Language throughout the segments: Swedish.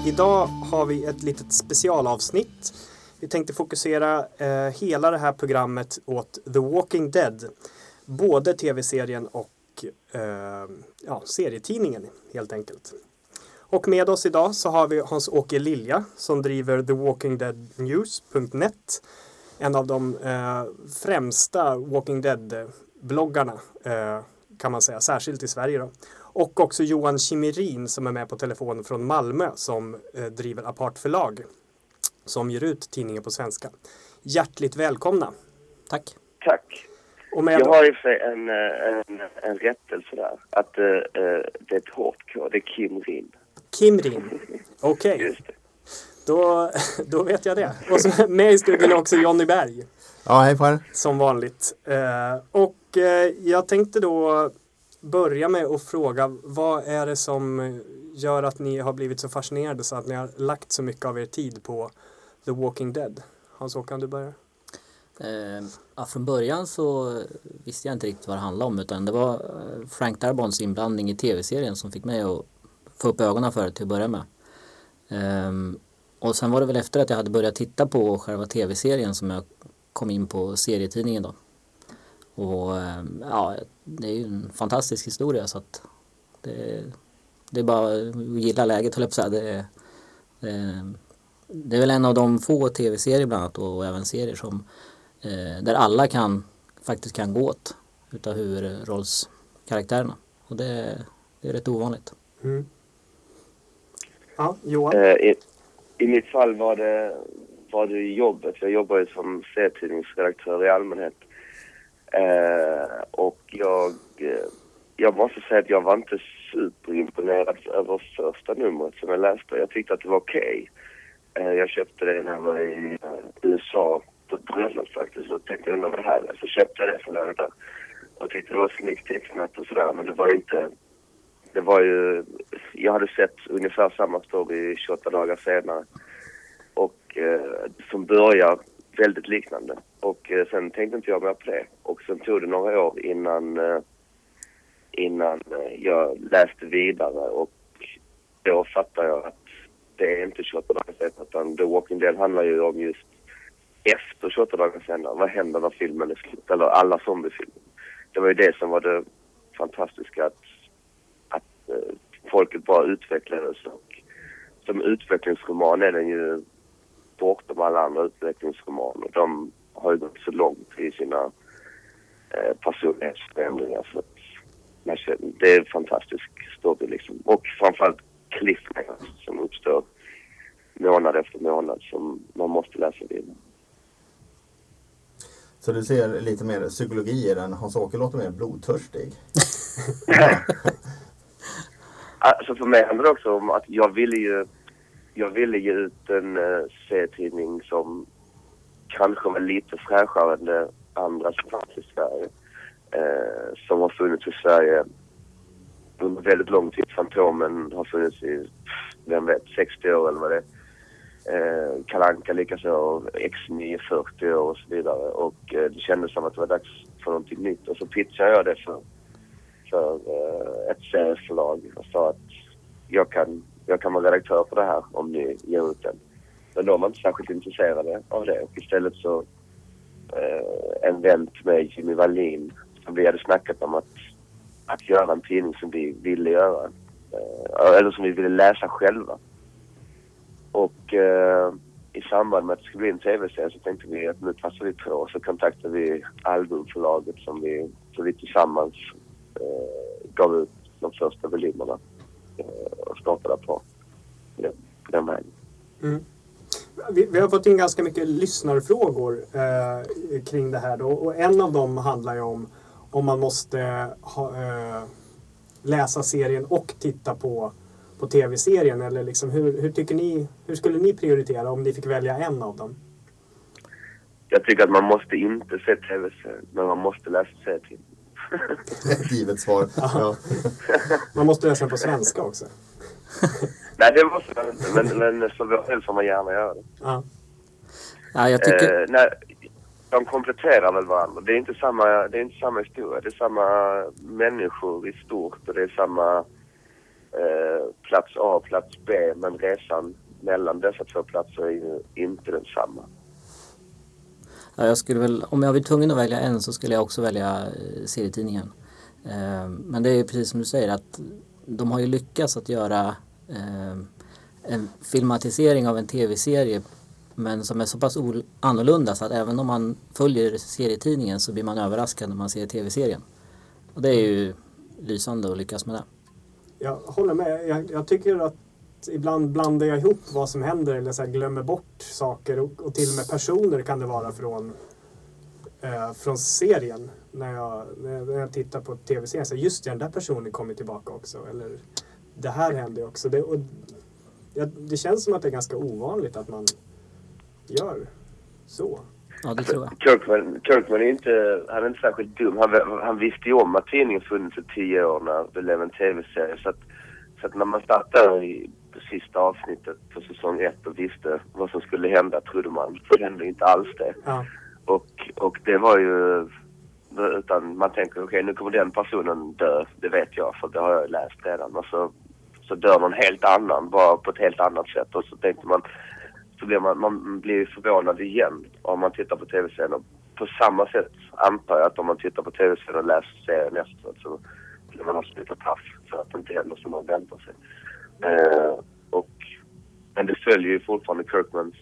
Idag har vi ett litet specialavsnitt. Vi tänkte fokusera hela det här programmet åt The Walking Dead. Både tv-serien och serietidningen helt enkelt. Och med oss idag så har vi Hans-Åke Lilja som driver TheWalkingDeadNews.net. En av de främsta Walking Dead-bloggarna kan man säga, särskilt i Sverige då. Och också Johan Chimirin som är med på telefon från Malmö som driver Apart förlag som ger ut tidningen på svenska. Hjärtligt välkomna. Tack. Tack. Jag har ju för en rättelse där. Att det är ett hårt K, det är Kim Rin. Kim Rin, okej. Just det. Då vet jag det. Och så med i studion också Johnny Berg. Ja, hej på er. Som vanligt. Jag tänkte då börja med att fråga, vad är det som gör att ni har blivit så fascinerade så att ni har lagt så mycket av er tid på The Walking Dead? Hans-Åke, kan du börja? Från början så visste jag inte riktigt vad det handlade om, utan det var Frank Darbons inblandning i tv-serien som fick mig att få upp ögonen för det till att börja med. Och sen var det väl efter att jag hade börjat titta på själva tv-serien som jag kom in på serietidningen då. Och det är ju en fantastisk historia, så att det är bara att gilla läget, höll jag på att säga. Det är väl en av de få tv-serier bland annat och även serier som där alla faktiskt kan gå åt utav huvudrollskaraktärerna. Och det är rätt ovanligt. Mm. Ja, Johan? I mitt fall var det jobbet. Jag jobbar ju som serietidningsredaktör i allmänhet. Och jag måste säga att jag var inte superimponerad över första numret som jag läste. Jag tyckte att det var okej. Jag köpte det när jag var i USA på bröllop faktiskt. Och tänkte undra vad det här är. Så köpte jag det för det. Och tyckte det var snyggt tecknat och sådär. Men det var inte... Det var ju... Jag hade sett ungefär samma story 28 dagar senare. Och som börjar väldigt liknande. Och sen tänkte inte jag mer på det. Och sen tog det några år innan jag läste vidare. Och då fattade jag att det är inte 28 dagar senare. Utan The Walking Dead handlar ju om just efter 28 dagar senare. Vad händer när filmen är slut? Eller alla zombiefilmer. Det var ju det som var det fantastiska. Att folket bara utvecklades. Och som utvecklingsroman är den ju bortom alla andra utvecklingsromaner. De har ju gått så långt i sina personlighetsförändringar. Så det är en fantastisk story liksom. Och framförallt cliffhanger som uppstår månad efter månad som man måste läsa vidare. Så du ser lite mer psykologi i den. Hans-Åke låter mer blodtörstig. Alltså för mig handlar det också om att jag ville ge ut en serietidning som kanske var lite fräschare än det andra som fanns i Sverige. Som har funnits i Sverige under väldigt lång tid. Fantomen har funnits i, 60 år eller vad det är. Kalle Anka likaså, X9 40 år och så vidare. Och det kändes som att det var dags för någonting nytt. Och så pitchade jag det för ett serieförlag och sa att jag kan vara redaktör på det här om ni ger ut den. Men de var inte särskilt intresserade av det. Och istället så en vän med Jimmy Wallin som vi hade snackat om att göra en tidning som vi ville göra. Eller som vi ville läsa själva. Och i samband med att det skulle bli en tv-serie så tänkte vi att nu passar vi på. Och så kontaktade vi albumförlaget som vi tillsammans gav ut de första volymerna och startade på den vägen. Mm. Vi har fått in ganska mycket lyssnarfrågor kring det här då. Och en av dem handlar ju om man måste läsa serien och titta på tv-serien, eller liksom hur skulle ni prioritera om ni fick välja en av dem? Jag tycker att man måste inte se tv-serien, men man måste läsa serien. Ett givet svar. Ja. Man måste läsa den på svenska också. Nej, det måste man inte, men så väl får man gärna göra det. Ja, jag tycker... Nej, de kompletterar väl varandra. Det är inte samma historia. Det är samma människor i stort och det är samma plats A och plats B, men resan mellan dessa två platser är ju inte densamma. Ja, jag skulle väl, om jag var tvungen att välja en så skulle jag också välja serietidningen. Men det är precis som du säger att de har ju lyckats att göra en filmatisering av en tv-serie men som är så pass annorlunda så att även om man följer serietidningen så blir man överraskad när man ser tv-serien. Och det är ju lysande att lyckas med det. Jag håller med. Jag tycker att ibland blandar jag ihop vad som händer eller så här glömmer bort saker och till och med personer kan det vara från serien. När jag tittar på tv-serien så just det, den där personen kommer tillbaka också. Eller det här händer också. Det känns som att det är ganska ovanligt att man gör så. Ja, det tror jag. Kirkman han är inte särskilt dum. Han visste ju om att tidningen funnits i 10 år när det blev en tv-serie. Så att när man startade i sista avsnittet på säsong 1 och visste vad som skulle hända, trodde man. Så hände inte alls det. Ja. Och det var ju... Utan man tänker, okej, nu kommer den personen dö. Det vet jag, för det har jag läst redan. Och så dör någon helt annan, bara på ett helt annat sätt. Och så tänkte man... Så blir man blir förvånad igen om man tittar på tv-serien. På samma sätt antar jag att om man tittar på tv-serien och läser serien efteråt så blir man också lite paff för att det inte händer som man väntar sig. Men det följer ju fortfarande Kirkmans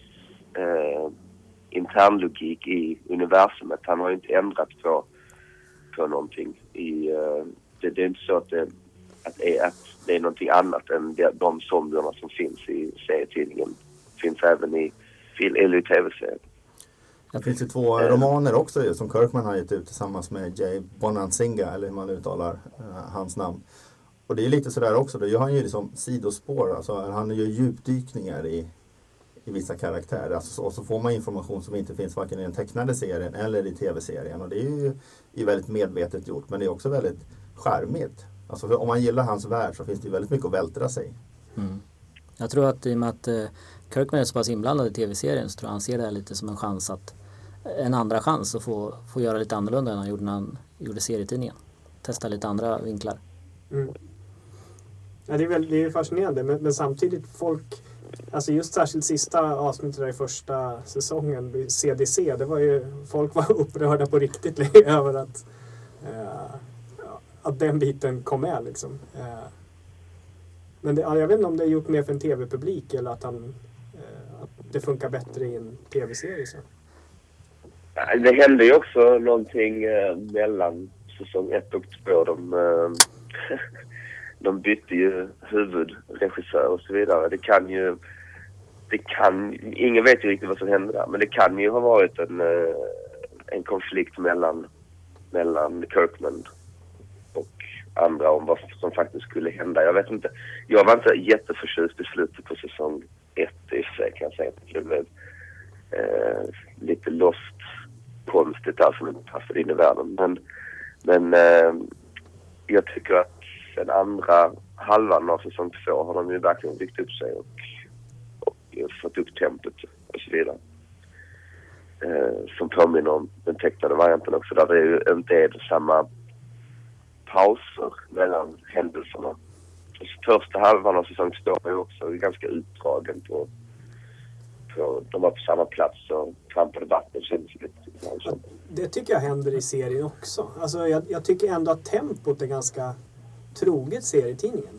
internlogik i universumet. Han har ju inte ändrat på någonting. Det är inte så att det är någonting annat än de zombierna som finns i serietidningen. Finns även i tv-serien. Det finns ju 2 romaner också som Kirkman har gett ut tillsammans med Jay Bonansinga, eller hur man uttalar hans namn. Och det är lite sådär också, då gör han ju liksom sidospår, alltså han gör djupdykningar i vissa karaktärer. Alltså, och så får man information som inte finns varken i den tecknade serien eller i tv-serien. Och det är ju väldigt medvetet gjort, men det är också väldigt charmigt. Alltså för om man gillar hans värld så finns det ju väldigt mycket att vältra sig. Mm. Jag tror att i och med att Kirkman är så pass inblandad i tv-serien så tror jag han ser det här lite som en andra chans att få göra lite annorlunda än han gjorde när han gjorde serietidningen. Testa lite andra vinklar. Mm. Ja, det är fascinerande men samtidigt alltså just särskilt sista avsnittet där i första säsongen CDC, det var ju, folk var upprörda på riktigt över att den biten kom med liksom. Men jag vet inte om det är gjort mer för en tv-publik eller att det funkar bättre i en tv-serie. Så. Det hände ju också någonting mellan säsong 1 och 2. De bytte ju huvudregissör och så vidare. Ingen vet ju riktigt vad som hände där. Men det kan ju ha varit en konflikt mellan Kirkman och andra om vad som faktiskt skulle hända. Jag vet inte. Jag var inte jätteförtjust i slutet på säsong 1 i sig, kan jag säga. Det blev lite lost konstigt där som inte passade in i världen. Men jag tycker att den andra halvan av säsong 2 har de ju verkligen byggt upp sig och fått upp tempot och så vidare. Som påminner om den tecknade varianten också, där det ju inte är samma pauser mellan händelserna. Första halvan av säsong 2 är också ganska utdragen på de var på samma plats och trampade vatten. Det tycker jag händer i serien också. Alltså jag tycker ändå att tempot är ganska troget serietidningen.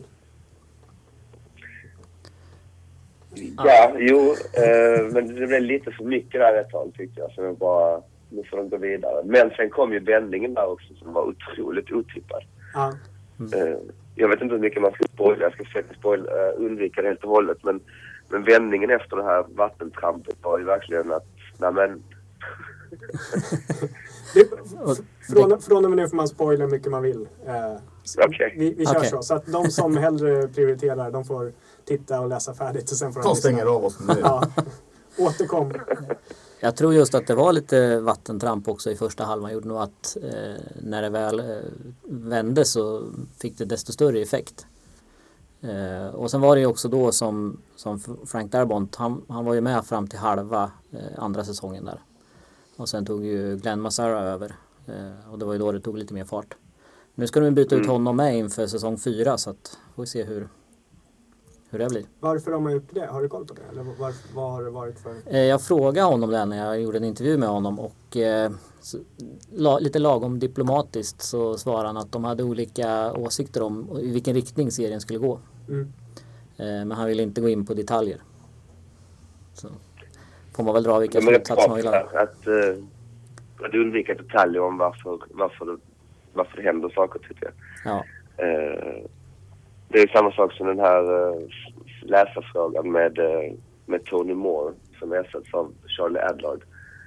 Ja, men det blev lite för mycket där ett tag tyckte jag. Så det var nu får de gå vidare. Men sen kom ju vändningen där också som var otroligt otippad. Ja. Jag vet inte hur mycket man ska spoila. Jag ska försöka undvika det helt och hållet. Men vändningen efter det här vattentrampet var ju verkligen att Från och med nu får man spoila hur mycket man vill. Okay. Vi kör så. Så att de som hellre prioriterar, de får titta och läsa färdigt. Och sen får de stänger av oss nu. Ja. Återkom. Jag tror just att det var lite vattentramp också i första halvan. Gjorde nog att när det väl vände så fick det desto större effekt. Och sen var det ju också då som Frank Darabont, han var ju med fram till halva andra säsongen där. Och sen tog ju Glenn Massara över. Och det var ju då det tog lite mer fart. Nu ska de byta ut honom med inför säsong 4 så att får vi se hur det blir. Varför har man gjort det? Har du koll på det? Eller vad har det varit för? Jag frågade honom det när jag gjorde en intervju med honom och lite lagom diplomatiskt så svarade han att de hade olika åsikter om i vilken riktning serien skulle gå. Men han ville inte gå in på detaljer. Så får man väl dra vilka slutsatser man vill ha. Att undvika detaljer om varför det händer saker, tycker jag. Ja. Det är samma sak som den här läsarfrågan med Tony Moore som ersätts av Charlie Adlard.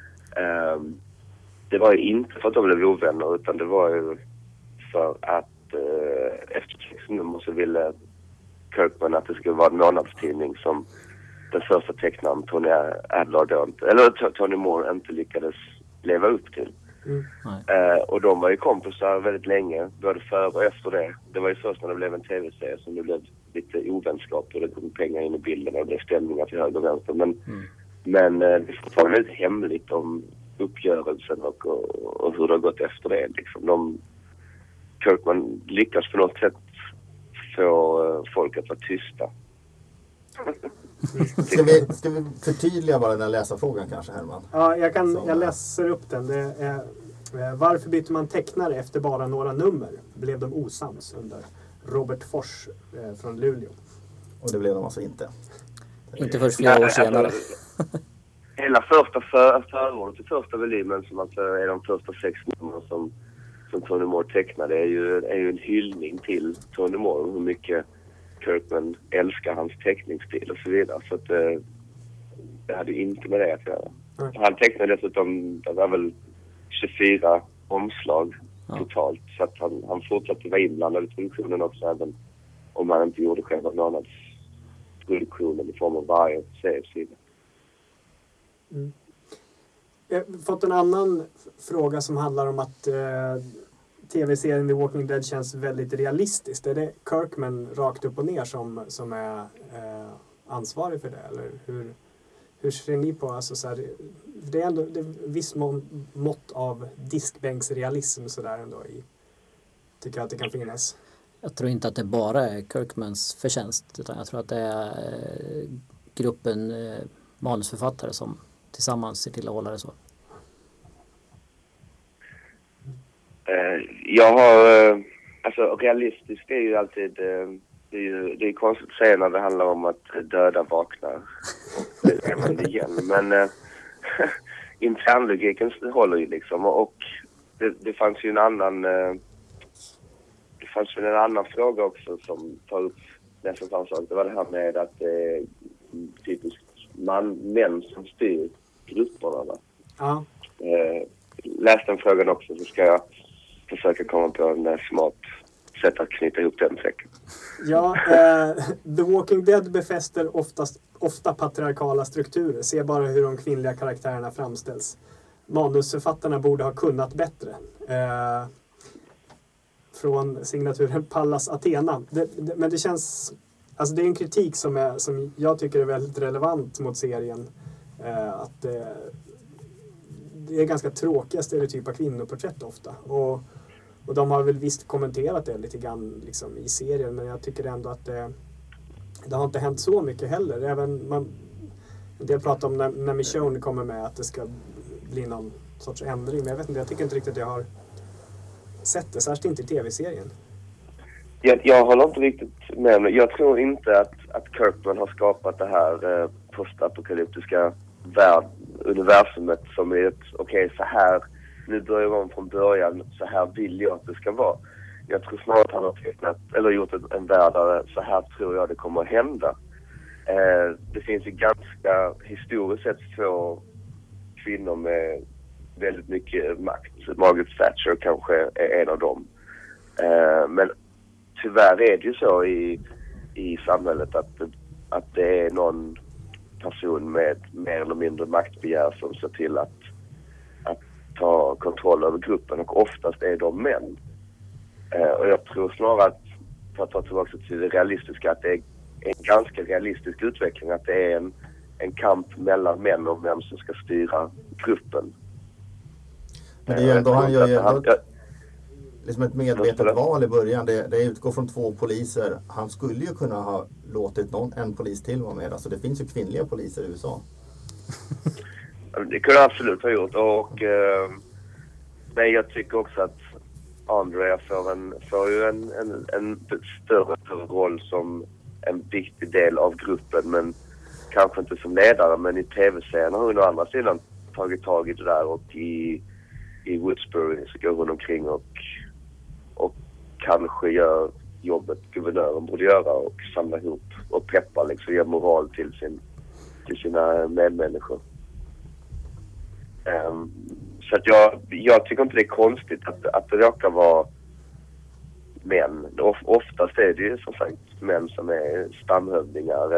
Det var ju inte för att de blev ovänner, utan det var ju för att efter 6 nummer så ville Kirkman att det skulle vara en månadstidning som den första tecknaren Tony Adlard Tony Moore inte lyckades leva upp till. Och de var ju kompisar väldigt länge, både före och efter det. Det var ju först när det blev en tv-serie som det blev lite ovänskap och det kom pengar in i bilden och det blev stämningar till höger och vänster. Men det är fortfarande väldigt hemligt om uppgörelsen och hur det har gått efter det. Liksom. Kirkman lyckas på något sätt få folk att vara tysta. Ska vi förtydliga bara den här läsarfrågan kanske, Herman? Ja, jag läser upp den. Det är, varför byter man tecknare efter bara några nummer? Blev de osams under Robert Fors från Luleå? Och det blev de alltså inte. Inte först flera år senare. Hela första förordet till första volymen, som alltså är de första 6 nummer som Tony Moore tecknade, är ju en hyllning till Tony Moore, hur mycket Kirkman älskar hans teckningsstil och så vidare. Så att det hade ju inte med det att göra. Han tecknade dessutom, det var väl 24 omslag totalt. Så att han fortsatte vara inblandad i produktionen också, även om han inte gjorde själva månadsproduktionen i form av varje seriesida. Jag har fått en annan fråga som handlar om att tv-serien The Walking Dead känns väldigt realistiskt. Är det Kirkman rakt upp och ner som är ansvarig för det? Eller hur ser ni på, alltså så här, det är ändå viss mått av diskbänksrealism så där ändå tycker jag att det kan finnas. Jag tror inte att det bara är Kirkmans förtjänst, utan jag tror att det är gruppen manusförfattare som tillsammans ser till att hålla det så. Jag har, alltså realistiskt är ju alltid, det är konstigt att säga när det handlar om att döda vaknar. Och det är man igen. Men internlogiken håller ju liksom. Och det fanns ju en annan fråga också som tar upp nästan samma sak. Det var det här med att det är typiskt män som styr grupperna. Va? Ja. Läs den frågan också, så ska jag försöka komma på en smart sätt att knyta ihop den säcken. Ja, The Walking Dead befäster ofta patriarkala strukturer. Se bara hur de kvinnliga karaktärerna framställs. Manusförfattarna borde ha kunnat bättre. Från signaturen Pallas Athena. Men det känns... Alltså det är en kritik som jag tycker är väldigt relevant mot serien. Att det är ganska tråkiga stereotypa kvinnoporträtt ofta. Och de har väl visst kommenterat det lite grann liksom, i serien. Men jag tycker ändå att det har inte hänt så mycket heller. En del pratar om när Michonne kommer med att det ska bli någon sorts ändring. Men jag vet inte, jag tycker inte riktigt att jag har sett det. Särskilt inte i tv-serien. Jag håller inte riktigt med. Jag tror inte att Kirkman har skapat det här postapokalyptiska universumet som är okej, så här, nu börjar man från början, så här vill jag att det ska vara. Jag tror snarare att han har tecknat, eller gjort en värld där så här tror jag det kommer att hända. Det finns ju ganska historiskt sett 2 kvinnor med väldigt mycket makt. Margaret Thatcher kanske är en av dem. Men tyvärr är det ju så i samhället att det är någon person med mer eller mindre maktbegär som ser till att ta kontroll över gruppen, och oftast är de män. Och jag tror snarare att, för att ta tillbaka till det realistiska, att det är en ganska realistisk utveckling, att det är en kamp mellan män om vem som ska styra gruppen. Men det är ändå, liksom ett medvetet val i början. Det utgår från 2 poliser. Han skulle ju kunna ha låtit en polis till vara med. Alltså det finns ju kvinnliga poliser i USA. Det kunde jag absolut ha gjort. Men jag tycker också att Andrea får ju en större roll som en viktig del av gruppen, men kanske inte som ledare. Men i tv-serien har hon å andra sidan tagit tag i det där, och i Woodsbury så går hon omkring och kanske gör jobbet guvernören borde göra och samla ihop och peppa liksom, ge moral till sina medmänniskor. Så att jag tycker inte det är konstigt att det råkar vara män. Oftast är det ju som sagt män som är stamhövdingar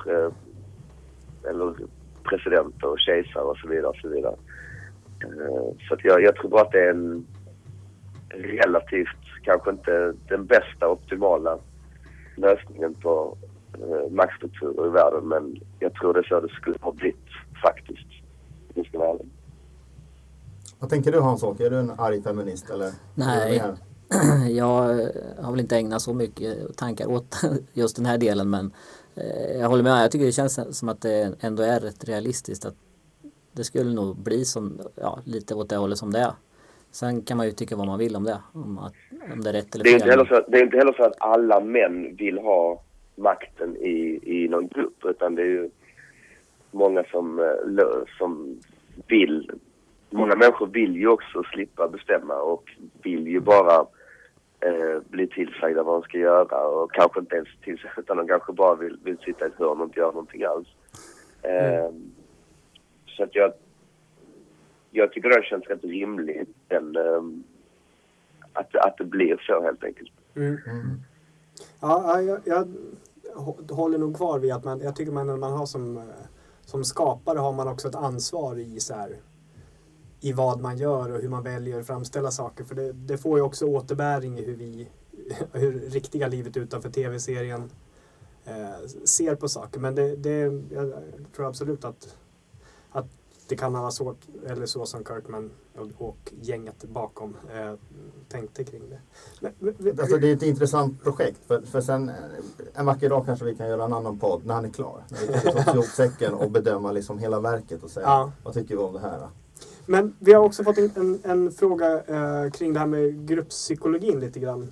eller presidenter och kejsare och så vidare och så vidare. Så att jag tror bara att det är en relativt, kanske inte den bästa optimala lösningen på maktstrukturer i världen, men jag tror det är så det skulle ha blivit faktiskt. Det ska vara ärlig. Vad tänker du, Hans-Åke? Är du en arg feminist eller? Nej, jag har väl inte ägnat så mycket tankar åt just den här delen, men jag håller med. Jag tycker det känns som att det ändå är rätt realistiskt att det skulle nog bli som, lite åt det hållet som det är. Sen kan man ju tycka vad man vill om det, om det är rätt eller fel. Det är inte heller så att alla män vill ha makten i någon grupp, utan det är ju många som vill. Många människor vill ju också slippa bestämma och vill ju bara bli tillsagda vad de ska göra, och kanske inte ens tillsagda, utan de kanske bara vill sitta i ett hörn och inte göra någonting alls. Så att jag tycker det känns rätt rimligt att det blir så helt enkelt. Ja, jag håller nog kvar vid att jag tycker när man har som skapare har man också ett ansvar i vad man gör och hur man väljer att framställa saker. För det får ju också återbäring i hur riktiga livet utanför tv-serien ser på saker. Men jag tror absolut att det kan vara svårt, eller så som Kirkman och gänget bakom tänkte kring det. Alltså det är ett intressant projekt, för sen en vacker dag kanske vi kan göra en annan podd när han är klar. När vi kan ta ihop säcken och bedöma liksom hela verket och säga vad tycker vi om det här då? Men vi har också fått en fråga kring det här med grupppsykologin lite grann.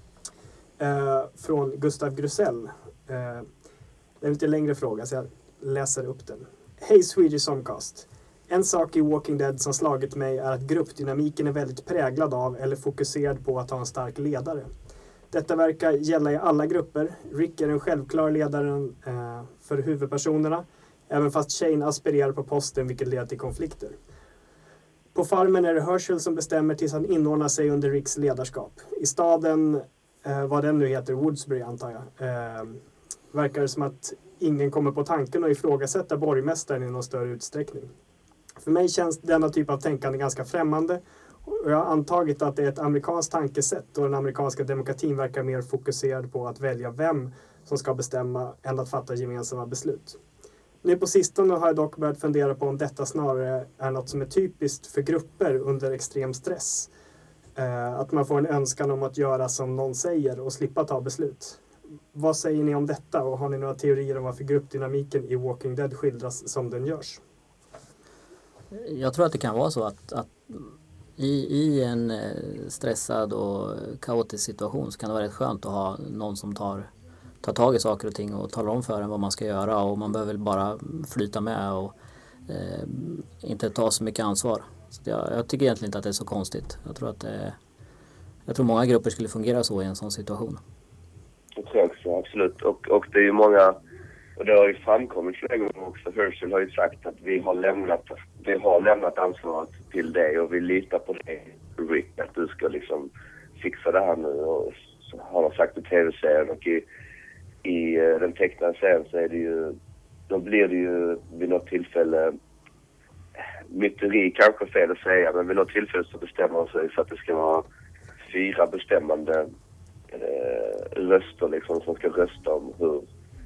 Från Gustav Grusell. Det är en lite längre fråga så jag läser upp den. Hej Swedish Songcast. En sak i Walking Dead som slagit mig är att gruppdynamiken är väldigt präglad av eller fokuserad på att ha en stark ledare. Detta verkar gälla i alla grupper. Rick är den självklara ledaren för huvudpersonerna, även fast Shane aspirerar på posten vilket leder till konflikter. På farmen är det Herschel som bestämmer tills han inordnar sig under Ricks ledarskap. I staden, vad den nu heter, Woodsbury antar jag, verkar det som att ingen kommer på tanken att ifrågasätta borgmästaren i någon större utsträckning. För mig känns denna typ av tänkande ganska främmande, och jag har antagit att det är ett amerikanskt tankesätt och den amerikanska demokratin verkar mer fokuserad på att välja vem som ska bestämma än att fatta gemensamma beslut. Nu på sistone har jag dock börjat fundera på om detta snarare är något som är typiskt för grupper under extrem stress. Att man får en önskan om att göra som någon säger och slippa ta beslut. Vad säger ni om detta, och har ni några teorier om varför gruppdynamiken i Walking Dead skildras som den görs? Jag tror att det kan vara så att i en stressad och kaotisk situation så kan det vara rätt skönt att ha någon som tar tag i saker och ting och talar om för en vad man ska göra, och man behöver bara flyta med och inte ta så mycket ansvar. Så jag tycker egentligen inte att det är så konstigt. Jag tror många grupper skulle fungera så i en sån situation. Jag tror också, absolut. Och det är ju många, och det har ju framkommit flera gånger också. Herschel har ju sagt att vi har lämnat ansvaret till dig och vi litar på dig, Rick, att du ska liksom fixa det här nu. Och så har han sagt i tv-serien, och i den tecknade serien så är det ju, då blir det ju vid något tillfälle, myteri kanske fel att säga, men vid något tillfälle så bestämmer man sig för att det ska vara 4 bestämmande röster liksom, som ska rösta om hur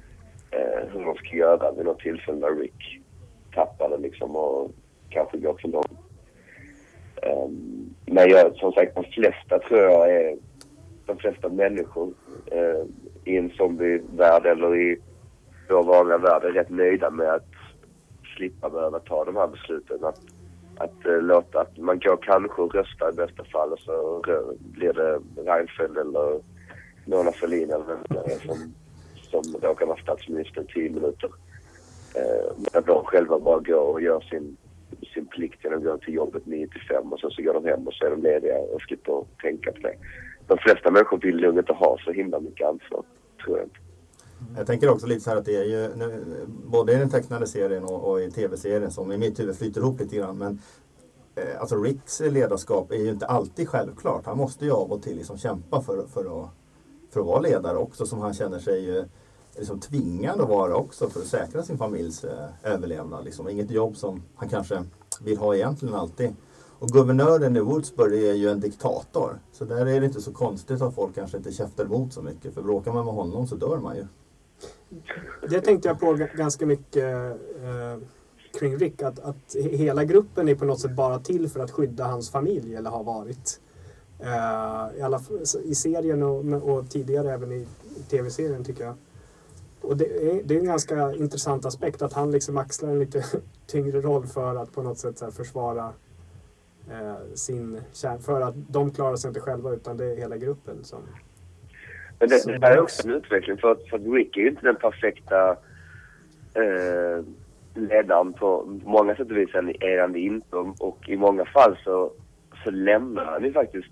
de ska göra vid något tillfälle när Rick tappar det liksom och kanske går för långt. Men som sagt, de flesta tror jag är de flesta människor i en zombievärld eller i vår vanliga värld är rätt nöjda med att slippa behöva ta de här besluten. Att låta att man går kanske och rösta i bästa fall och så blir det Reinfeldt eller Mona Sahlin eller som råkar vara statsminister i 10 minuter. Men att de själva bara går och gör sin plikt genom att gå till jobbet 9-5 och så går de hem och så är de lediga och slipper tänka på det. De flesta människor vill nog inte ha så himla mycket ansvar, tror jag inte. Jag tänker också lite så här att det är ju både i den tecknade serien och i tv-serien som i mitt huvud flyter ihop lite grann. Men alltså Ricks ledarskap är ju inte alltid självklart. Han måste ju av och till liksom kämpa för att vara ledare också, som han känner sig liksom tvingad att vara också för att säkra sin familjs överlevnad. Liksom. Inget jobb som han kanske vill ha egentligen alltid. Och guvernören i Woodsbury är ju en diktator. Så där är det inte så konstigt att folk kanske inte käftar emot så mycket. För bråkar man med honom så dör man ju. Det tänkte jag på ganska mycket kring Rick. Att hela gruppen är på något sätt bara till för att skydda hans familj, eller har varit. I serien och tidigare även i tv-serien, tycker jag. Och det är en ganska intressant aspekt att han liksom axlar en lite tyngre roll för att på något sätt så här försvara sin kärn. För att de klarar sig inte själva, utan det är hela gruppen som... Men det här är också en utveckling, för att Rick är ju inte den perfekta ledaren på många sätt och vis. Är han inte, och i många fall så lämnar han ju faktiskt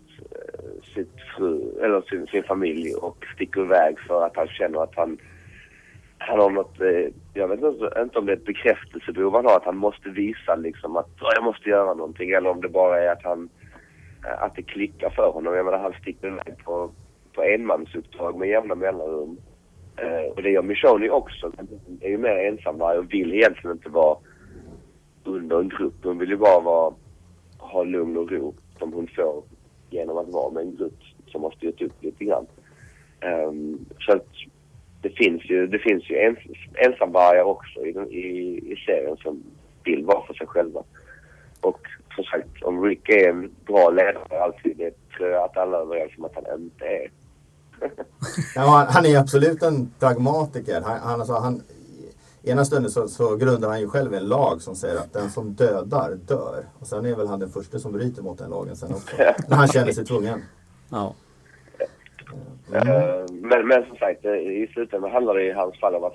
sin familj och sticker iväg för att han känner att han har något, jag vet inte om det är ett bekräftelsebehov han har, att han måste visa liksom att jag måste göra någonting, eller om det bara är att det klickar för honom. Jag menar, han sticker iväg på enmansuppdrag med jämna mellanrum. Och det gör Michonne också. Han är ju mer ensam och vill egentligen inte vara under en grupp. Hon vill ju bara ha lugn och ro som hon får genom att vara med en grupp som har styrt upp lite grann. Så att det finns ju ensamvargar också i serien som vill vara för sig själva. Och som sagt, om Rick är en bra ledare alltid, det tror jag att alla är överens om att han inte är. Ja, han är absolut en pragmatiker. Han ena stunden så grundar han ju själv en lag som säger att den som dödar dör. Och sen är väl han den första som bryter mot den lagen sen också. När han känner sig tvungen. Ja. Men som sagt, i slutändan handlar det i hans fall om att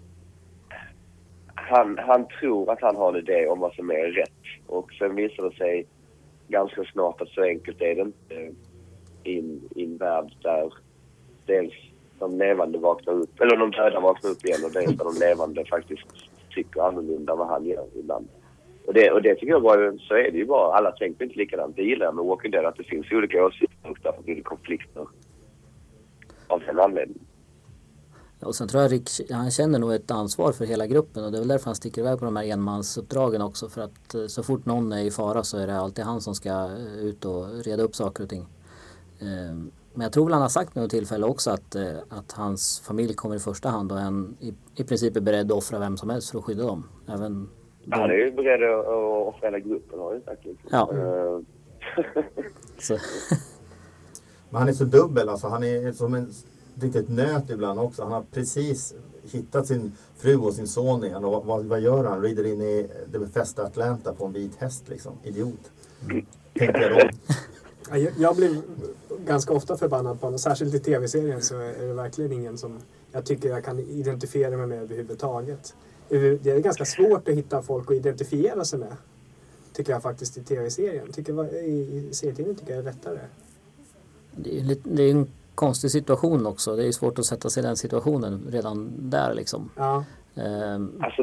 han tror att han har en idé om vad som är rätt. Och sen visar det sig ganska snart att så enkelt är det inte i en värld där dels de levande vaknar upp, eller de döda vaknar upp igen, och dels där de levande faktiskt tycker annorlunda vad han gör ibland. Och det tycker jag bara, så är det ju bara, alla tänker inte likadant. Det gillar jag med Walking Dead, att det finns olika åsikter och därför blir det konflikter av den anledningen. Och sen tror jag Rick, han känner nog ett ansvar för hela gruppen, och det är väl därför han sticker iväg på de här enmansuppdragen också, för att så fort någon är i fara så är det alltid han som ska ut och reda upp saker och ting. Men jag tror väl han har sagt vid något tillfälle också att hans familj kommer i första hand, och han i princip är beredd att offra vem som helst för att skydda dem. Även han är ju beredd att offra hela gruppen, har jag sagt. Ja. Så. Men han är så dubbel, alltså han är som en riktigt nöt ibland också. Han har precis hittat sin fru och sin son igen, och vad gör han? Rider in i det befästa Atlanta på en vit häst liksom. Idiot. Tänker jag då. Jag blir ganska ofta förbannad på honom. Särskilt i tv-serien så är det verkligen ingen som jag tycker jag kan identifiera mig med överhuvudtaget. Det är ganska svårt att hitta folk att identifiera sig med. Tycker jag faktiskt i tv-serien. I serietidningen tycker jag är lättare. Det är en konstig situation också. Det är svårt att sätta sig i den situationen redan där liksom. Ja. Alltså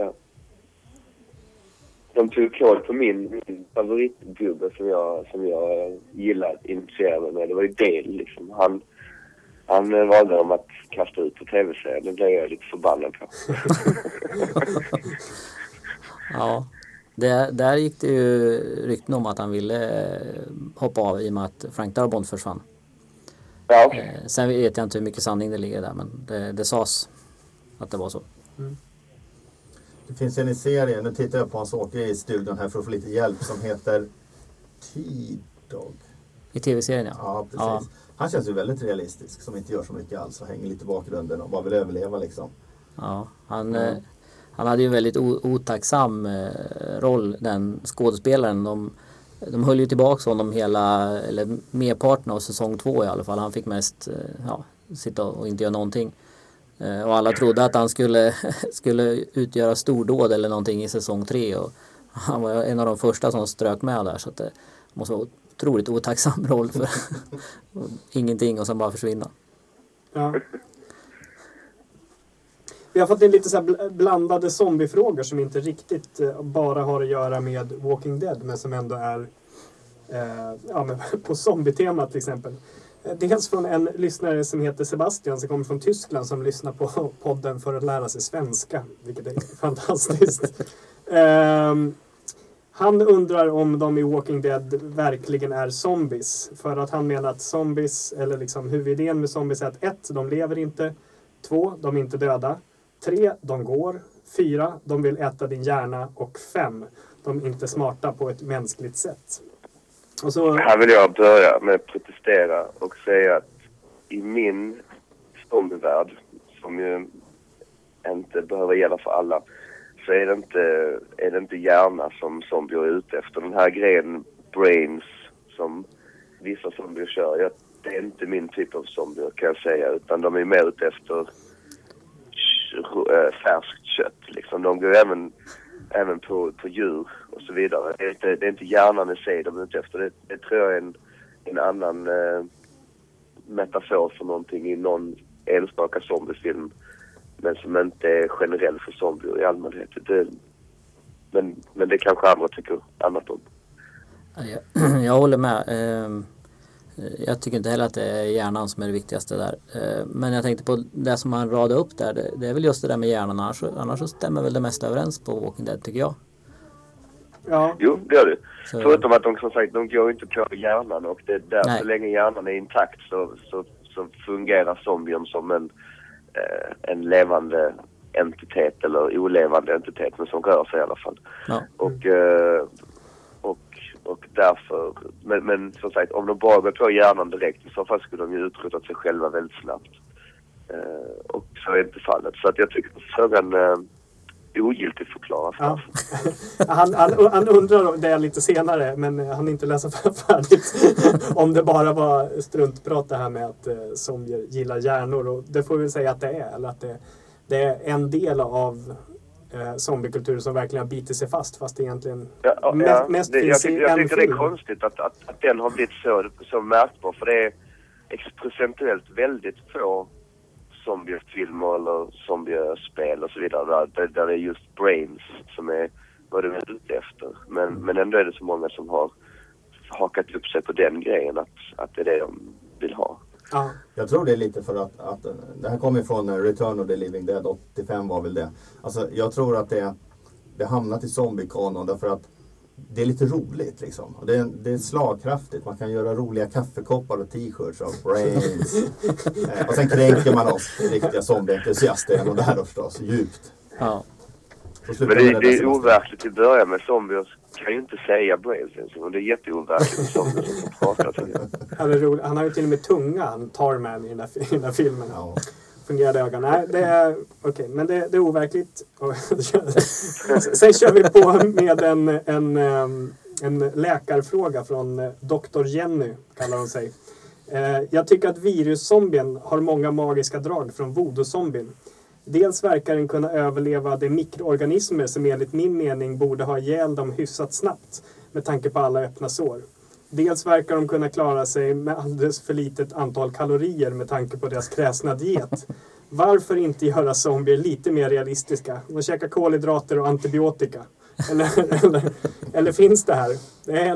de tog kål på min favoritgubbe som jag gillar att initiera mig med. Det var ju Dale liksom. Han valde om att kasta ut på tv-serien. Det blev jag lite förbannad på. Ja. Där gick det ju rykten om att han ville hoppa av i och med att Frank Darabont försvann. Ja, okay. Sen vet jag inte hur mycket sanning det ligger där, men det sades att det var så. Mm. Det finns en i serien, nu tittar jag på Hans Åke i studion här för att få lite hjälp, som heter T-Dog. I tv-serien, ja. Ja, precis. Ja. Han känns ju väldigt realistisk, som inte gör så mycket alls och hänger lite i bakgrunden och bara vill överleva liksom. Ja, han hade ju en väldigt otacksam roll, den skådespelaren. De höll ju tillbaka honom eller merparten av säsong 2 i alla fall. Han fick mest sitta och inte göra någonting. Och alla trodde att han skulle utgöra stordåd eller någonting i säsong 3. Och han var en av de första som strök med där, så att det måste vara otroligt otacksam roll för ingenting och sen bara försvinna. Ja. Vi har fått in lite så här blandade zombiefrågor som inte riktigt bara har att göra med Walking Dead, men som ändå är på zombie-temat till exempel. Dels från en lyssnare som heter Sebastian som kommer från Tyskland, som lyssnar på podden för att lära sig svenska, vilket är fantastiskt. Han undrar om de i Walking Dead verkligen är zombies. För att han menar att zombies, eller liksom huvudidén med zombies är att 1. De lever inte. 2. De är inte döda. 3. De går. 4. De vill äta din hjärna. Och 5. De är inte smarta på ett mänskligt sätt. Och så... Här vill jag börja med att protestera och säga att i min zombievärld, som ju inte behöver gälla för alla, så är det inte hjärna som zombier är ute efter. Den här grejen, brains, som vissa zombier kör, det är inte min typ av zombier kan jag säga, utan de är mer ute efter färskt kött. Liksom. De går även på djur och så vidare. Det är inte hjärnan i sig de är ute efter. Det tror jag är en annan metafor för någonting i någon enstaka zombiefilm, men som inte är generell för zombier i allmänhet. Men det kanske andra tycker annat om. Jag håller med. Jag tycker inte heller att det är hjärnan som är det viktigaste där. Men jag tänkte på det som han radade upp där. Det är väl just det där med hjärnan. Annars så stämmer väl det mesta överens på Walking Dead, tycker jag. Ja. Jo, det gör det. Så... Förutom att de som sagt, de går inte på hjärnan, och det är där så länge hjärnan är intakt så fungerar zombien som en levande entitet eller olevande entitet, men som rör sig i alla fall. Ja. Och därför, men som sagt, om de bara går på hjärnan direkt, i så fall skulle de ju utrota sig själva väldigt snabbt. Och så är inte fallet. Så att jag tycker att frågan ogiltigt förklaras. Ja. Han undrar det lite senare, men han inte läsa färdigt om det bara var struntprat det här med att zombier gillar hjärnor. Och det får vi säga att det är, eller att det är en del av zombiekulturen som verkligen har bitit sig fast egentligen mest finns i en film. Jag tycker det är konstigt att den har blivit så märkbar, för det är procentuellt väldigt få zombiefilmer eller zombiespel och så vidare där det är just brains som är vad de är ute efter. Men ändå är det så många som har hakat upp sig på den grejen, att det är det de vill ha. Ja. Jag tror det är lite för att det här kommer från Return of the Living Dead, 85 var väl det. Alltså jag tror att det hamnat i zombie-kanon därför att det är lite roligt liksom. Och det är slagkraftigt. Man kan göra roliga kaffekoppar och t-shirts av brains. Och sen kränker man oss riktiga zombie-entusiaster genom det här då förstås, djupt. Ja. Men det är overkligt i början med zombier. Kan ju inte säga brains ens. Och det är jätteoverkligt med zombier som pratar. Ja, det är roligt. Han har ju till och med tunga, han Tarman i den här filmen. Ja. Fungerade ögon. Nej, det är okej, men det är overkligt. Sen kör vi på med en läkarfråga från Dr. Jenny, kallar hon sig. Jag tycker att viruszombien har många magiska drag från voodoo-zombien. Dels verkar den kunna överleva de mikroorganismer som enligt min mening borde ha ihjäl dem hyfsat snabbt med tanke på alla öppna sår. Dels verkar de kunna klara sig med alldeles för litet antal kalorier med tanke på deras kräsna diet. Varför inte göra zombier lite mer realistiska? De käkar kolhydrater och antibiotika. Eller finns det här? Det är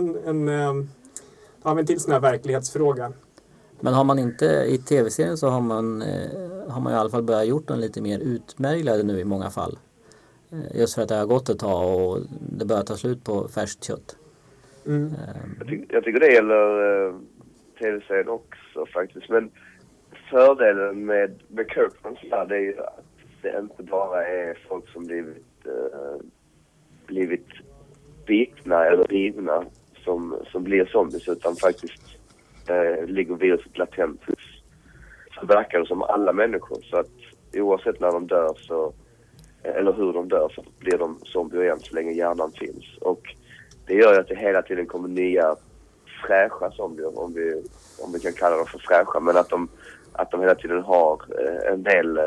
har vi en till sån här verklighetsfråga. Men har man inte i tv-serien så har man i alla fall börjat gjort den lite mer utmärglade nu i många fall. Just för att det har gått ett tag och det börjar ta slut på färskt kött. Mm. Jag tycker det gäller tv-serien också faktiskt. Men fördelen med Kirkmans det är ju att det inte bara är folk som blivit bitna eller rivna som blir zombies, utan faktiskt ligger viruset latent så verkar det som alla människor. Så att oavsett när de dör eller hur de dör, så blir de zombier igen så länge hjärnan finns. Och det gör ju att det hela tiden kommer nya fräscha zombier, om vi kan kalla dem för fräscha, men att de hela tiden har en del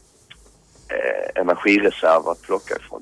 energireserv att plocka ifrån.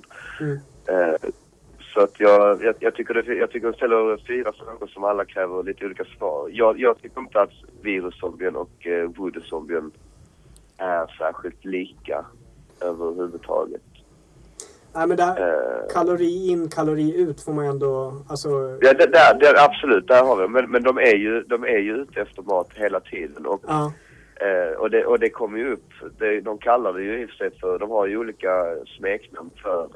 Så att jag tycker de ställer 4 frågor som alla kräver lite olika svar. Jag tycker inte att viruszombien och voodoo-zombien är särskilt lika överhuvudtaget. Nej, men där, kalori in, kalori ut får man ändå... Alltså... Ja, det, absolut, där har vi. Men de är ju ute efter mat hela tiden. Och det kommer ju upp. De kallar det ju i och för sig för... De har ju olika smeknamn för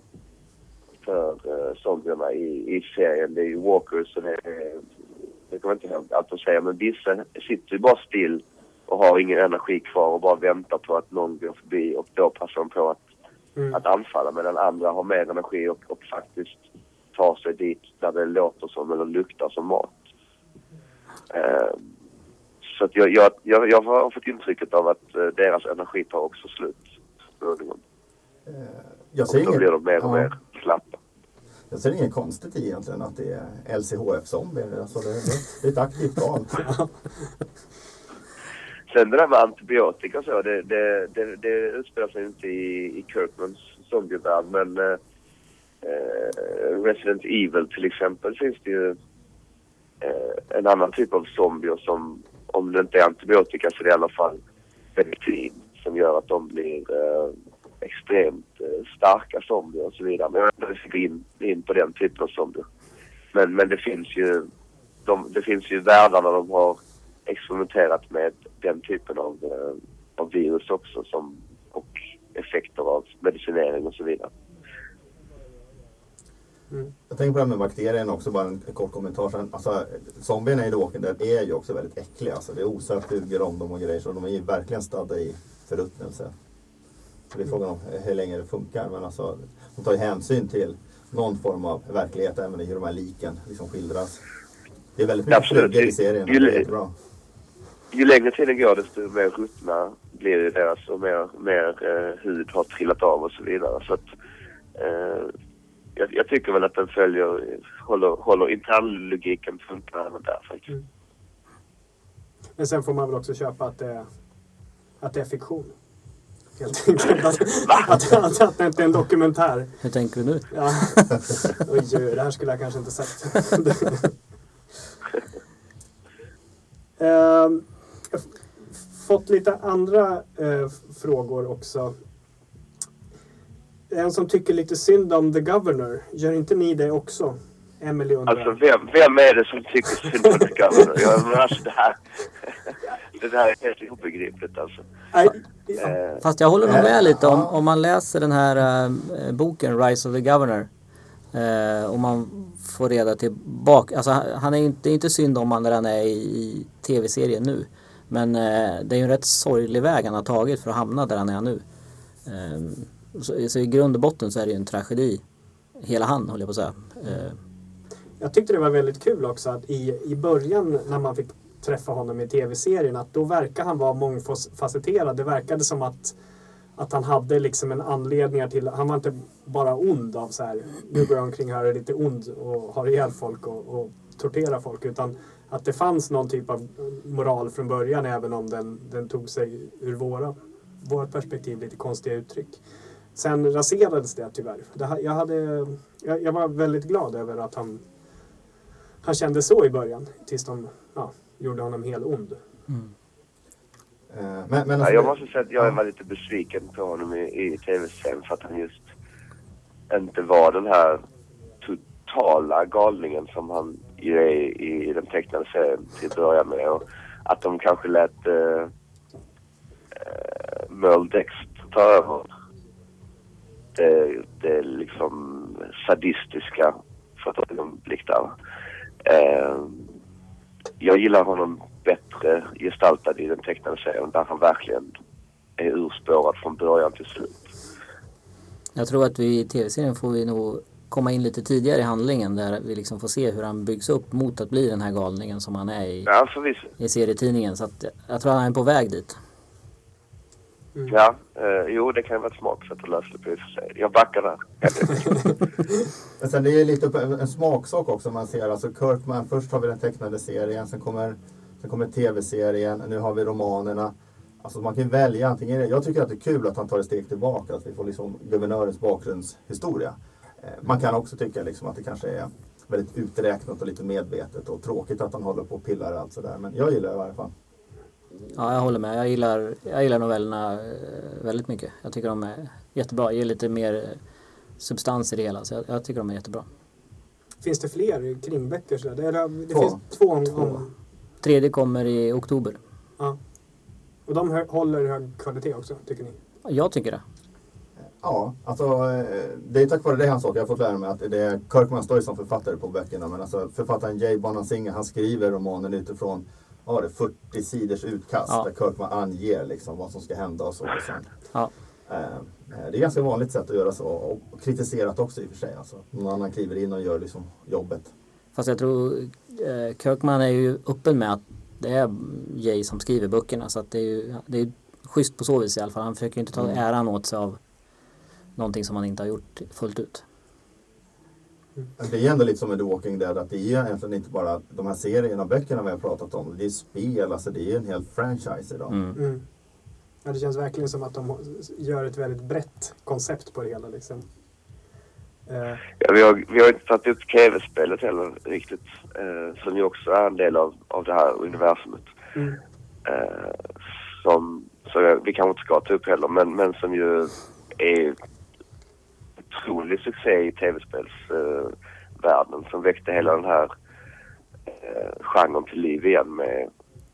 zombierna i serien. Det är ju walkers och det kan man inte allt att säga. Men vissa sitter ju bara still och har ingen energi kvar och bara väntar på att någon går förbi, och då passar de på att anfalla, medan andra har mer energi och faktiskt tar sig dit där det låter som eller luktar som mat. Så att jag har fått intrycket av att deras energi tar också slut. Då blir de mer och mer slappa. Jag ser inget konstigt i egentligen att det är LCHF-zombier. Alltså det är ett aktivt val. Sen det där med antibiotika så, det utspelar sig inte i Kirkmans zombievärld, men Resident Evil till exempel finns det ju en annan typ av zombier som, om det inte är antibiotika så det är i alla fall medicin som gör att de blir extremt starka zombier och så vidare. Men jag vet inte om vi ska in på den typen av zombier. Men det finns ju världar där de har experimenterat med den typen av virus också, och effekter av medicinering och så vidare. Jag tänker på det här med bakterien också, bara en kort kommentar sen. Alltså, zombierna i The Walking Dead är ju också väldigt äckliga. Alltså, det är osökt duger om dem och grejer, så de är ju verkligen stadda i förruttnelse. Så det är frågan om hur länge det funkar, men alltså, de tar ju hänsyn till någon form av verklighet även i hur de här liken liksom skildras. Det är väldigt mycket flyger i serien, det är jättebra. Ju längre tiden går desto mer ruttna blir det deras, och mer hud har trillat av och så vidare. Så att jag tycker väl att den håller internlogiken funkar även där faktiskt. Men sen får man väl också köpa att det är fiktion. Helt enkelt. Att det inte är en dokumentär. Hur tänker du nu? Ja. Oj, det här skulle jag kanske inte sagt. Jag har fått lite andra frågor också. En som tycker lite synd om The Governor. Gör inte ni det också? Emily undrar. Alltså vem är det som tycker synd om The Governor? Alltså det här är helt obegripligt alltså. Fast jag håller nog med lite om man läser den här boken Rise of the Governor. Och man får reda tillbaka. Alltså han är inte synd om han när han är i tv-serien nu. Men det är ju en rätt sorglig väg han har tagit för att hamna där han är nu. Så i grund och botten så är det ju en tragedi. Hela han, håller jag på att säga. Jag tyckte det var väldigt kul också att i början när man fick träffa honom i tv-serien, att då verkar han vara mångfacetterad. Det verkade som att han hade liksom en anledning till, han var inte bara ond av så här, nu går jag omkring här och är lite ond och har ihjäl folk och torterar folk, utan att det fanns någon typ av moral från början, även om den tog sig ur vårt perspektiv lite konstiga uttryck. Sen raserades det tyvärr. Jag var väldigt glad över att han kände så i början, tills de gjorde honom helt ond. Men jag måste säga att jag var lite besviken på honom i tv-serien, för att han just inte var den här totala galningen som han är i den tecknade serien till början med. Och att de kanske lät Merle Dexter ta över det liksom sadistiska för att ögonblick där. Jag gillar honom bättre gestaltad i den tecknade serien, där han verkligen är urspårad från början till slut. Jag tror att vi i tv-serien får vi nog komma in lite tidigare i handlingen där vi liksom får se hur han byggs upp mot att bli den här galningen som han är Ja, förvisso. i serietidningen. Så att jag tror han är på väg dit. Ja, jo det kan vara ett smaksätt att lösa det på i och för sig. Jag backar där. Men sen det är lite en smaksak också man ser. Alltså Kirkman, först har vi den tecknade serien, sen kommer tv-serien, nu har vi romanerna. Alltså man kan välja antingen. Jag tycker att det är kul att han tar ett steg tillbaka, att vi får liksom guvernörens bakgrundshistoria. Man kan också tycka liksom att det kanske är väldigt uträknat och lite medvetet och tråkigt att han håller på och pillar och allt sådär. Men jag gillar det i varje fall. Ja, jag håller med. Jag gillar novellerna väldigt mycket. Jag tycker de är jättebra. Ger lite mer substans i det hela. Så jag tycker de är jättebra. Finns det fler krimböcker? Så det Två. finns två om... Tredje kommer i oktober. Ja. Och de håller hög kvalitet också, tycker ni? Jag tycker det. Ja, alltså det är tack vare det han sa. Jag har fått lära mig att det är Kirkman står ju som författare på böckerna. Men alltså författaren Jay Bonansinga, han skriver romanen utifrån det 40 sidors utkast där Kirkman anger liksom vad som ska hända och så. Och sen. Ja. Det är ganska vanligt sätt att göra så och kritiserat också i och för sig. Alltså, någon annan kliver in och gör liksom jobbet. Fast jag tror Kirkman är ju öppen med att det är Jay som skriver böckerna. Så att det är schysst på så vis i alla fall. Han försöker ju inte ta äran åt sig av någonting som han inte har gjort fullt ut. Det är ändå lite som med The Walking Dead att det är egentligen inte bara de här serierna, böckerna vi har pratat om. Det är spel, alltså det är en hel franchise idag. Ja, det känns verkligen som att de gör ett väldigt brett koncept på det hela. Liksom. Ja, vi har inte tagit upp tv-spelet heller riktigt. Som ju också är en del av det här universumet. Vi kanske inte ska ta upp heller, men som ju är otrolig succé i tv-spelsvärlden som väckte hela den här genren till liv igen med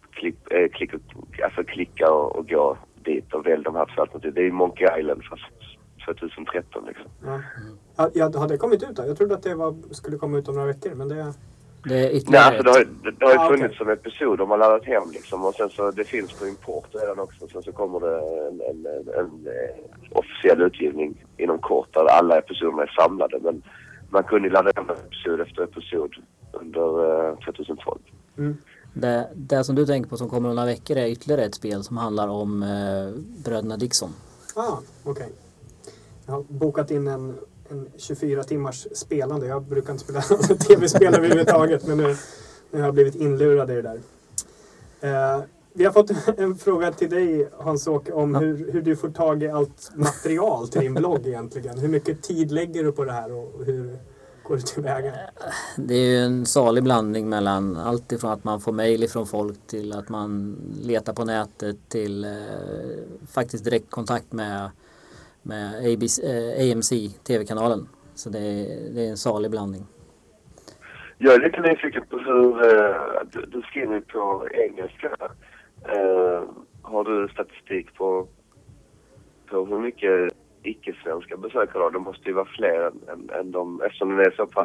klicka och gå dit och välja de här två alternativen. Det är Monkey Island fast 2013 liksom. Ja, har det kommit ut då? Jag trodde att det skulle komma ut om några veckor, men det... Det är ytterligare Nej, alltså det har ju funnits som episod de har laddat hem liksom, och sen så det finns på import redan också. Sen så kommer det en officiell utgivning inom kort där alla episoderna är samlade, men man kunde ladda hem episod efter episod under 2012. Det som du tänker på som kommer om några veckor är ytterligare ett spel som handlar om bröderna Dixon. Okej. Jag har bokat in en 24 timmars spelande. Jag brukar inte spela tv-spel överhuvudtaget, men nu har jag blivit inlurad i det där. Vi har fått en fråga till dig, Hans-Åke, om hur du får tag i allt material till din blogg egentligen. Hur mycket tid lägger du på det här och hur går det tillväga? Det är ju en salig blandning mellan allt ifrån att man får mejl ifrån folk till att man letar på nätet till faktiskt direktkontakt med AMC, tv-kanalen. Så det är en salig blandning. Jag är lite nyfiken på hur du skriver på engelska. Har du statistik på hur mycket icke-svenska besökare har? Det måste ju vara fler än de, eftersom den är så pass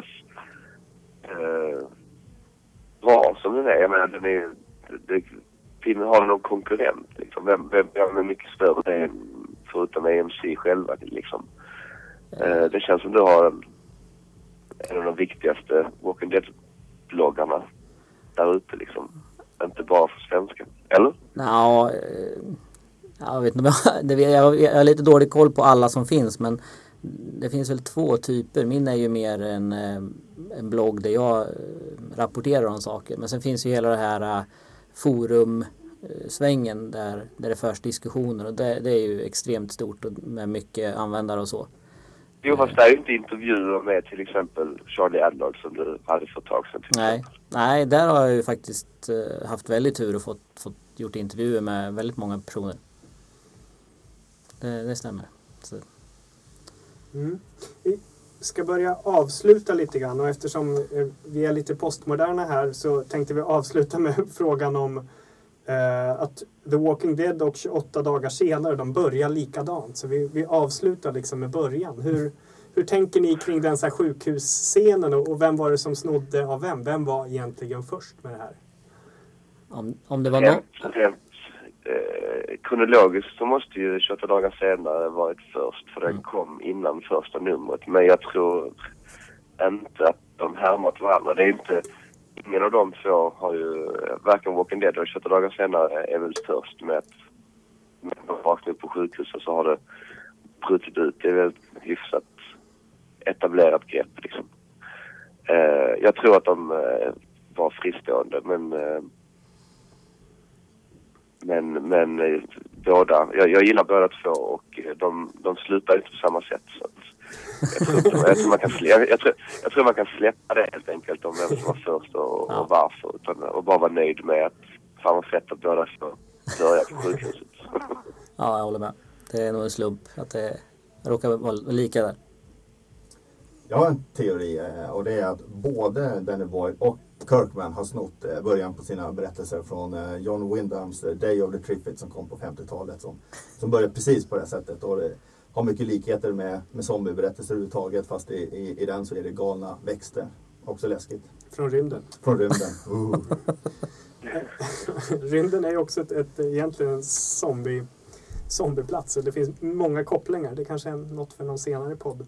bra som den är. Jag menar, har den någon konkurrent? Liksom? Vem är mycket större förutom AMC själva? Liksom? Det känns som du har en av de viktigaste Walking Dead-bloggarna där ute liksom. Inte bara för svenska. Eller? Jag vet inte, jag har lite dålig koll på alla som finns, men det finns väl två typer. Min är ju mer en blogg där jag rapporterar om saker. Men sen finns ju hela det här forumsvängen där det förs diskussioner, och det är ju extremt stort och med mycket användare och så. Jo, fast det är ju inte intervjuer med till exempel Charlie Adlard som du hade för ett tag sedan. Nej, där har jag ju faktiskt haft väldigt tur och fått gjort intervjuer med väldigt många personer. Det stämmer. Så. Vi ska börja avsluta lite grann, och eftersom vi är lite postmoderna här så tänkte vi avsluta med frågan om att The Walking Dead och 28 dagar senare, de börjar likadant. Så vi avslutar liksom med början. Hur tänker ni kring den så här sjukhusscenen och vem var det som snodde av vem? Vem var egentligen först med det här? Om det var någon... Kronologiskt så måste ju 28 dagar senare varit först, för den kom innan första numret. Men jag tror inte att de härmat varandra. Det är inte... Ingen av de två har ju... Varken Walking Dead och 28 dagar senare är väl störst med att vakna upp på sjukhuset så har det brutit ut. Det är väl hyfsat etablerat grepp liksom. Jag tror att de var fristående men båda, jag gillar båda två och de slutar inte på samma sätt så att jag tror man kan släppa det helt enkelt om vem som var först och varför och bara vara nöjd med att fan vad fett att båda två börjar på sjukhuset. Ja, jag håller med. Det är nog en slump att det råkar vara lika där. Jag har en teori och det är att både Danny Boyle och Kirkman har snott början på sina berättelser från John Wyndhams Day of the Triffids som kom på 50-talet som började precis på det sättet och det har mycket likheter med zombieberättelser överhuvudtaget fast i den så är det galna växter. Också läskigt. Från rymden. Rymden är ju också egentligen en zombieplats. Det finns många kopplingar. Det kanske är något för någon senare podd.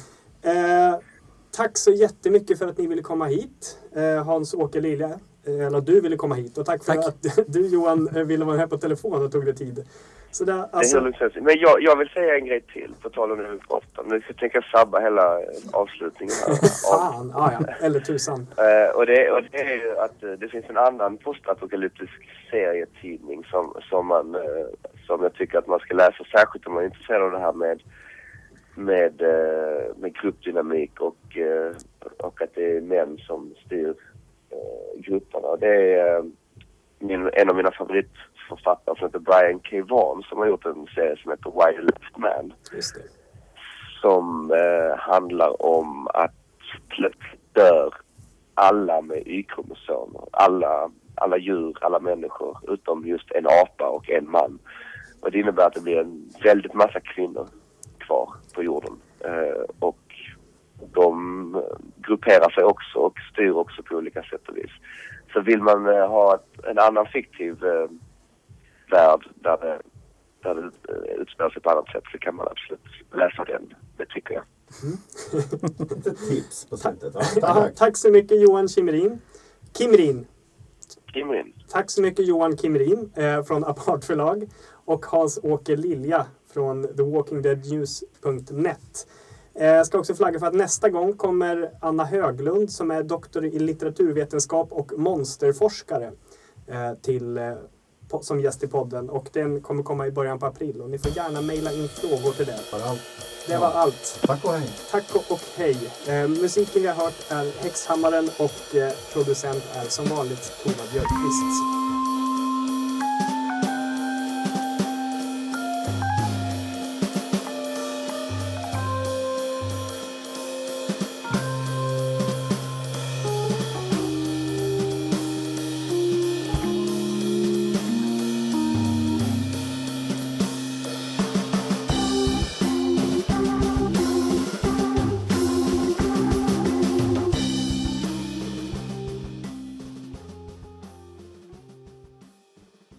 Tack så jättemycket för att ni ville komma hit. Hans-Åke Lilja. Eller du ville komma hit. Och tack för att du Johan ville vara här på telefon och tog dig tid. Så där, alltså... Men jag vill säga en grej till. På tal om det vi pratar. Nu tänker jag sabba hela avslutningen här. Fan, ja. Eller tusan. Och det är ju att det finns en annan postapokalyptisk serietidning som jag tycker att man ska läsa. Särskilt om man är intresserad av det här med gruppdynamik och att det är män som styr grupperna. Det är en av mina favoritförfattare som heter Brian K. Vaughan som har gjort en serie som heter Why You Left Man. Just det. Som handlar om att plötsligt dör alla med Y-kromosomer. Alla djur, alla människor utom just en apa och en man. Och det innebär att det blir en väldigt massa kvinnor kvar på jorden. Och de grupperar sig också och styr också på olika sätt och vis. Så vill man ha en annan fiktiv värld där det utspelar sig på annat sätt så kan man absolut läsa den. Det tycker jag. Ett tips på slutet. Tack så mycket Johan Kimmerin. Tack så mycket Johan Kimmerin från Apart förlag och Hans-Åke Lilja från thewalkingdeadnews.net. Jag ska också flagga för att nästa gång kommer Anna Höglund som är doktor i litteraturvetenskap och monsterforskare som gäst i podden. Och den kommer komma i början på april. Och ni får gärna mejla in frågor till det. Det var allt. Tack och hej. Tack och hej. Musiken vi har hört är Häxhammaren och producent är som vanligt Tova Björkqvist.